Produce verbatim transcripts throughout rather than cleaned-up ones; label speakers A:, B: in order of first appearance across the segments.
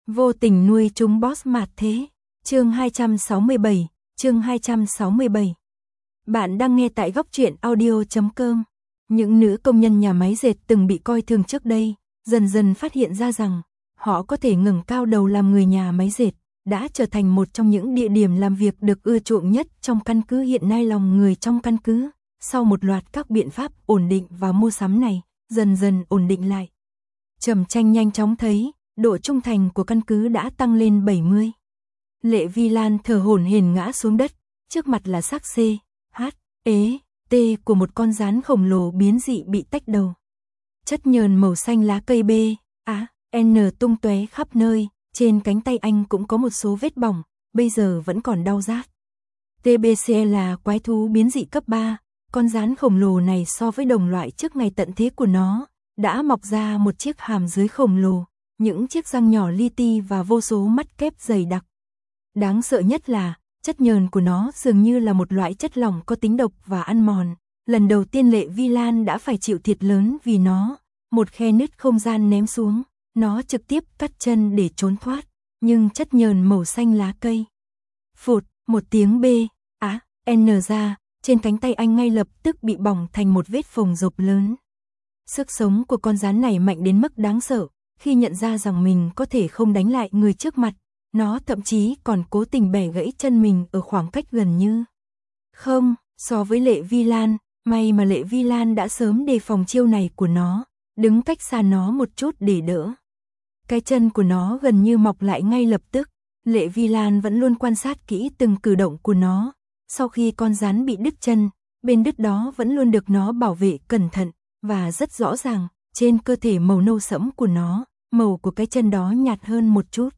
A: Vô tình nuôi chúng boss mạt thế. Chương hai trăm sáu mươi bảy, chương hai trăm sáu mươi bảy. Bạn đang nghe tại góc truyện audio chấm com. Những nữ công nhân nhà máy dệt từng bị coi thường trước đây, dần dần phát hiện ra rằng họ có thể ngẩng cao đầu làm người nhà máy dệt, đã trở thành một trong những địa điểm làm việc được ưa chuộng nhất trong căn cứ. Hiện nay lòng người trong căn cứ, sau một loạt các biện pháp ổn định và mua sắm này, dần dần ổn định lại. Trầm Tranh nhanh chóng thấy độ trung thành của căn cứ đã tăng lên bảy mươi. Lệ Vi Lan thở hổn hển ngã xuống đất, trước mặt là xác C, H, E, T của một con rắn khổng lồ biến dị bị tách đầu. Chất nhờn màu xanh lá cây B, A, N tung tóe khắp nơi, trên cánh tay anh cũng có một số vết bỏng, bây giờ vẫn còn đau rát. tê bê xê là quái thú biến dị cấp ba, con rắn khổng lồ này so với đồng loại trước ngày tận thế của nó, đã mọc ra một chiếc hàm dưới khổng lồ, những chiếc răng nhỏ li ti và vô số mắt kép dày đặc. Đáng sợ nhất là, chất nhờn của nó dường như là một loại chất lỏng có tính độc và ăn mòn. Lần đầu tiên Lệ Vi Lan đã phải chịu thiệt lớn vì nó, một khe nứt không gian ném xuống, nó trực tiếp cắt chân để trốn thoát, nhưng chất nhờn màu xanh lá cây. Phụt, một tiếng B, á, N ra, trên cánh tay anh ngay lập tức bị bỏng thành một vết phồng rộp lớn. Sức sống của con rắn này mạnh đến mức đáng sợ, khi nhận ra rằng mình có thể không đánh lại người trước mặt, nó thậm chí còn cố tình bẻ gãy chân mình ở khoảng cách gần như không. So với Lệ Vi Lan, may mà Lệ Vi Lan đã sớm đề phòng chiêu này của nó, đứng cách xa nó một chút để đỡ. Cái chân của nó gần như mọc lại ngay lập tức. Lệ Vi Lan vẫn luôn quan sát kỹ từng cử động của nó. Sau khi con rắn bị đứt chân, bên đứt đó vẫn luôn được nó bảo vệ cẩn thận, và rất rõ ràng, trên cơ thể màu nâu sẫm của nó, màu của cái chân đó nhạt hơn một chút.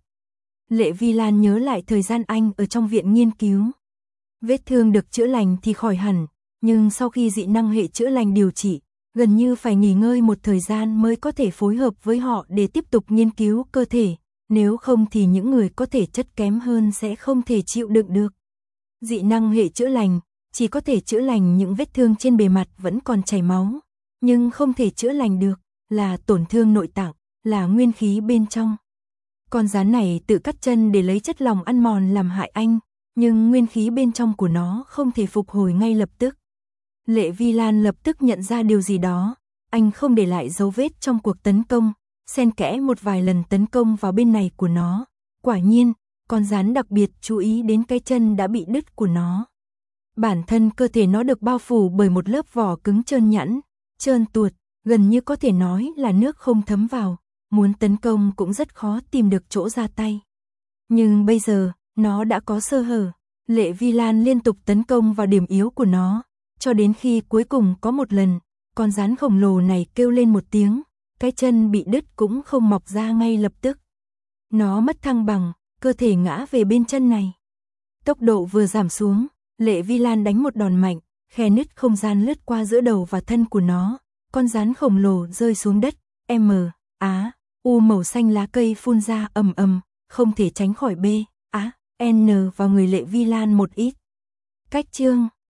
A: Lệ Vi Lan nhớ lại thời gian anh ở trong viện nghiên cứu. Vết thương được chữa lành thì khỏi hẳn, nhưng sau khi dị năng hệ chữa lành điều trị, gần như phải nghỉ ngơi một thời gian mới có thể phối hợp với họ để tiếp tục nghiên cứu cơ thể, nếu không thì những người có thể chất kém hơn sẽ không thể chịu đựng được. Dị năng hệ chữa lành chỉ có thể chữa lành những vết thương trên bề mặt vẫn còn chảy máu, nhưng không thể chữa lành được là tổn thương nội tạng, là nguyên khí bên trong. Con rắn này tự cắt chân để lấy chất lỏng ăn mòn làm hại anh, nhưng nguyên khí bên trong của nó không thể phục hồi ngay lập tức. Lệ Vi Lan lập tức nhận ra điều gì đó, anh không để lại dấu vết trong cuộc tấn công, xen kẽ một vài lần tấn công vào bên này của nó. Quả nhiên, con rắn đặc biệt chú ý đến cái chân đã bị đứt của nó. Bản thân cơ thể nó được bao phủ bởi một lớp vỏ cứng trơn nhẵn, trơn tuột, gần như có thể nói là nước không thấm vào, muốn tấn công cũng rất khó tìm được chỗ ra tay. Nhưng bây giờ, nó đã có sơ hở. Lệ Vi Lan liên tục tấn công vào điểm yếu của nó, cho đến khi cuối cùng có một lần, con rắn khổng lồ này kêu lên một tiếng, cái chân bị đứt cũng không mọc ra ngay lập tức. Nó mất thăng bằng, cơ thể ngã về bên chân này. Tốc độ vừa giảm xuống, Lệ Vi Lan đánh một đòn mạnh, khe nứt không gian lướt qua giữa đầu và thân của nó, con rắn khổng lồ rơi xuống đất, M, Á, U màu xanh lá cây phun ra ầm ầm, không thể tránh khỏi B, Á, N vào người Lệ Vi Lan một ít. Cách chương